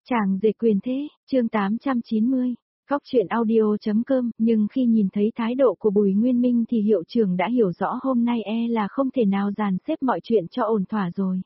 Chàng rể quyền thế, chương 890, góc truyện audio.com, nhưng khi nhìn thấy thái độ của Bùi Nguyên Minh thì hiệu trưởng đã hiểu rõ hôm nay là không thể nào dàn xếp mọi chuyện cho ổn thỏa rồi.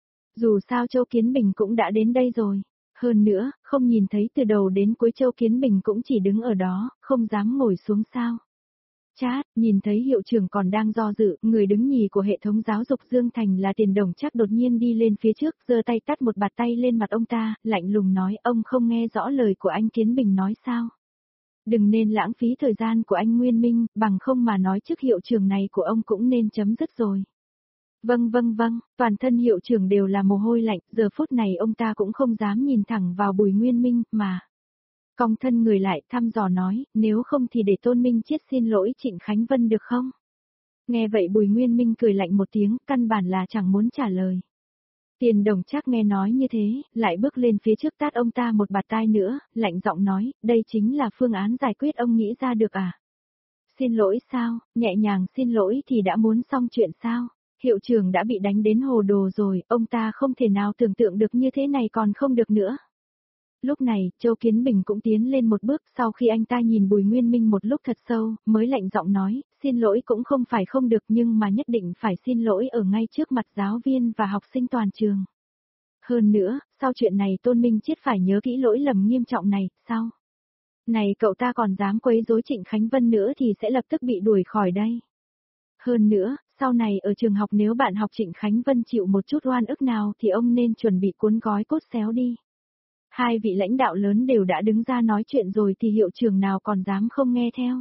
Dù sao Châu Kiến Bình cũng đã đến đây rồi. Hơn nữa, không nhìn thấy từ đầu đến cuối Châu Kiến Bình cũng chỉ đứng ở đó, không dám ngồi xuống sao. Chát, nhìn thấy hiệu trưởng còn đang do dự, người đứng nhì của hệ thống giáo dục Dương Thành là Tiền Đồng Trác đột nhiên đi lên phía trước, giơ tay tát một bạt tay lên mặt ông ta, lạnh lùng nói ông không nghe rõ lời của anh Kiến Bình nói sao. Đừng nên lãng phí thời gian của anh Nguyên Minh, bằng không mà nói chức hiệu trưởng này của ông cũng nên chấm dứt rồi. Vâng, toàn thân hiệu trưởng đều là mồ hôi lạnh, giờ phút này ông ta cũng không dám nhìn thẳng vào Bùi Nguyên Minh, mà cong thân người lại thăm dò nói, nếu không thì để Tôn Minh Chiết xin lỗi Trịnh Khánh Vân được không? Nghe vậy Bùi Nguyên Minh cười lạnh một tiếng, căn bản là chẳng muốn trả lời. Tiền Đồng Trác nghe nói như thế, lại bước lên phía trước tát ông ta một bạt tai nữa, lạnh giọng nói, đây chính là phương án giải quyết ông nghĩ ra được à? Xin lỗi sao, nhẹ nhàng xin lỗi thì đã muốn xong chuyện sao? Hiệu trưởng đã bị đánh đến hồ đồ rồi, ông ta không thể nào tưởng tượng được như thế này còn không được nữa. Lúc này, Châu Kiến Bình cũng tiến lên một bước, sau khi anh ta nhìn Bùi Nguyên Minh một lúc thật sâu, mới lạnh giọng nói, xin lỗi cũng không phải không được nhưng mà nhất định phải xin lỗi ở ngay trước mặt giáo viên và học sinh toàn trường. Hơn nữa, sau chuyện này Tôn Minh Chiết phải nhớ kỹ lỗi lầm nghiêm trọng này, sao? Này cậu ta còn dám quấy rối Trịnh Khánh Vân nữa thì sẽ lập tức bị đuổi khỏi đây. Hơn nữa, sau này ở trường học nếu bạn học Trịnh Khánh Vân chịu một chút oan ức nào thì ông nên chuẩn bị cuốn gói cốt xéo đi. Hai vị lãnh đạo lớn đều đã đứng ra nói chuyện rồi thì hiệu trưởng nào còn dám không nghe theo.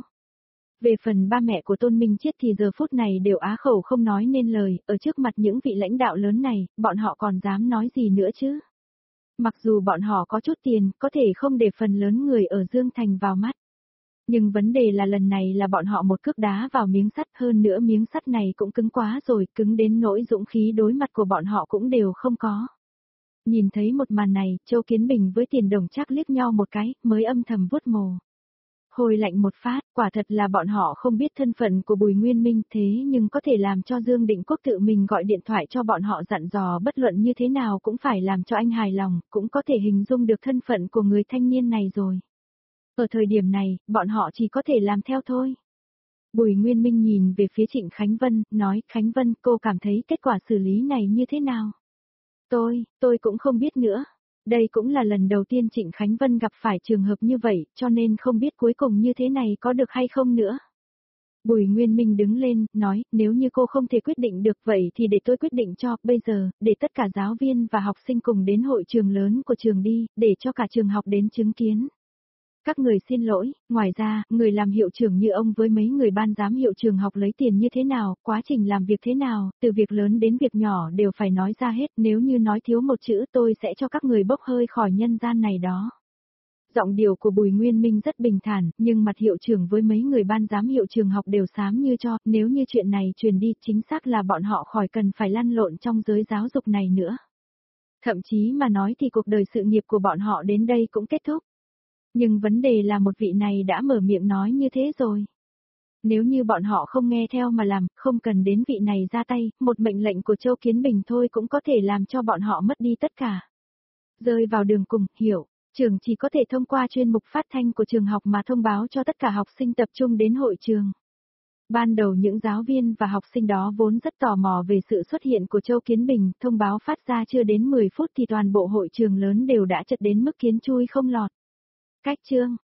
Về phần ba mẹ của Tôn Minh Chiết thì giờ phút này đều á khẩu không nói nên lời, ở trước mặt những vị lãnh đạo lớn này, bọn họ còn dám nói gì nữa chứ? Mặc dù bọn họ có chút tiền, có thể không để phần lớn người ở Dương Thành vào mắt. Nhưng vấn đề là lần này là bọn họ một cước đá vào miếng sắt, hơn nữa miếng sắt này cũng cứng quá rồi, cứng đến nỗi dũng khí đối mặt của bọn họ cũng đều không có. Nhìn thấy một màn này, Châu Kiến Bình với Tiền Đồng Trác liếc nhau một cái, mới âm thầm vuốt mồ hôi lạnh một phát, quả thật là bọn họ không biết thân phận của Bùi Nguyên Minh thế nhưng có thể làm cho Dương Định Quốc tự mình gọi điện thoại cho bọn họ dặn dò bất luận như thế nào cũng phải làm cho anh hài lòng, cũng có thể hình dung được thân phận của người thanh niên này rồi. Ở thời điểm này, bọn họ chỉ có thể làm theo thôi. Bùi Nguyên Minh nhìn về phía Trịnh Khánh Vân, nói, Khánh Vân, cô cảm thấy kết quả xử lý này như thế nào? Tôi cũng không biết nữa. Đây cũng là lần đầu tiên Trịnh Khánh Vân gặp phải trường hợp như vậy, cho nên không biết cuối cùng như thế này có được hay không nữa. Bùi Nguyên Minh đứng lên, nói, nếu như cô không thể quyết định được vậy thì để tôi quyết định cho, bây giờ, để tất cả giáo viên và học sinh cùng đến hội trường lớn của trường đi, để cho cả trường học đến chứng kiến. Các người xin lỗi, ngoài ra, người làm hiệu trưởng như ông với mấy người ban giám hiệu trường học lấy tiền như thế nào, quá trình làm việc thế nào, từ việc lớn đến việc nhỏ đều phải nói ra hết, nếu như nói thiếu một chữ tôi sẽ cho các người bốc hơi khỏi nhân gian này đó. Giọng điệu của Bùi Nguyên Minh rất bình thản, nhưng mặt hiệu trưởng với mấy người ban giám hiệu trường học đều xám như cho, nếu như chuyện này truyền đi chính xác là bọn họ khỏi cần phải lăn lộn trong giới giáo dục này nữa. Thậm chí mà nói thì cuộc đời sự nghiệp của bọn họ đến đây cũng kết thúc. Nhưng vấn đề là một vị này đã mở miệng nói như thế rồi. Nếu như bọn họ không nghe theo mà làm, không cần đến vị này ra tay, một mệnh lệnh của Châu Kiến Bình thôi cũng có thể làm cho bọn họ mất đi tất cả. Rơi vào đường cùng, hiểu, trường chỉ có thể thông qua chuyên mục phát thanh của trường học mà thông báo cho tất cả học sinh tập trung đến hội trường. Ban đầu những giáo viên và học sinh đó vốn rất tò mò về sự xuất hiện của Châu Kiến Bình, thông báo phát ra chưa đến 10 phút thì toàn bộ hội trường lớn đều đã chật đến mức kiến chui không lọt. Cách chương